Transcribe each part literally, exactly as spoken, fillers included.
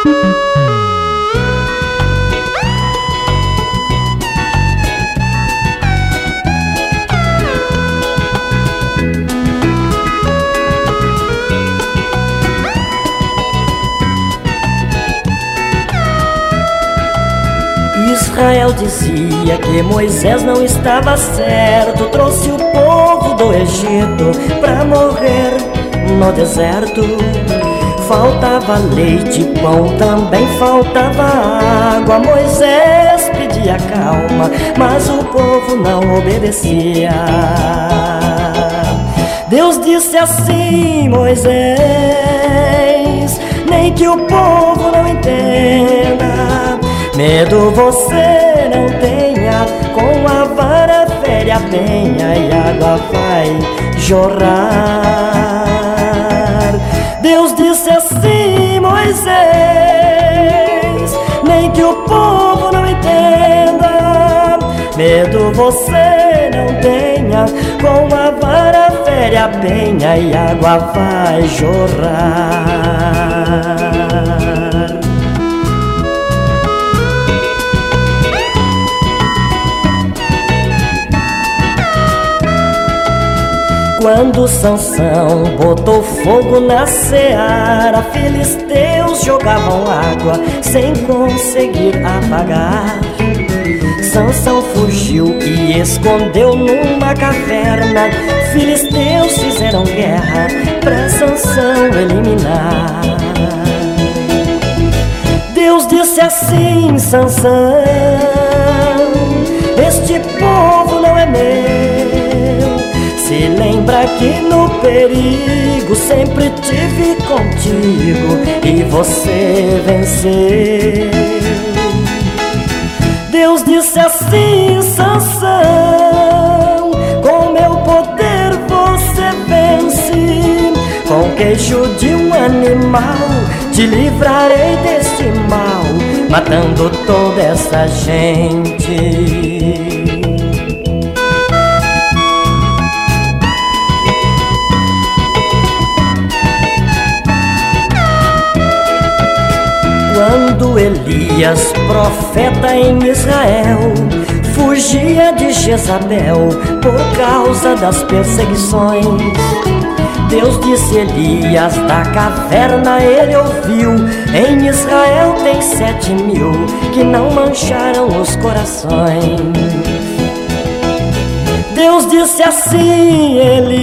Israel dizia que Moisés não estava certo, trouxe o povo do Egito pra morrer no deserto. Faltava leite e pão, também faltava água. Moisés pedia calma, mas o povo não obedecia. Deus disse assim: Moisés, nem que o povo não entenda, medo você não tenha, com a vara fere a penha e a água vai jorrar. Deus disse assim: Moisés, nem que o povo não entenda, medo você não tenha, com a vara fere a penha e a água vai jorrar. Quando Sansão botou fogo na seara, filisteus jogavam água sem conseguir apagar. Sansão fugiu e escondeu numa caverna. Filisteus fizeram guerra pra Sansão eliminar. Deus disse assim: Sansão, este povo não é meu. Se lembra que no perigo sempre tive contigo e você venceu. Deus disse assim: Sansão, com meu poder você vence. Com queijo de um animal te livrarei deste mal, matando toda essa gente. Quando Elias, profeta em Israel, fugia de Jezabel por causa das perseguições, Deus disse: Elias, da caverna ele ouviu, em Israel tem sete mil que não mancharam os corações. Deus disse assim: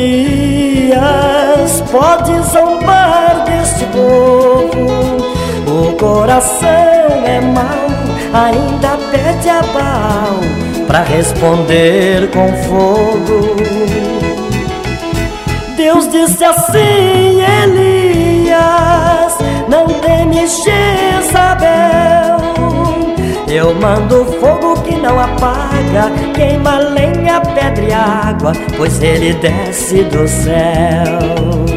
Elias, pode zombar deste povo, o coração é mau, ainda pede a Baal pra responder com fogo. Deus disse assim: Elias, não teme Jezabel, eu mando fogo que não apaga, queima lenha, pedra e água, pois ele desce do céu.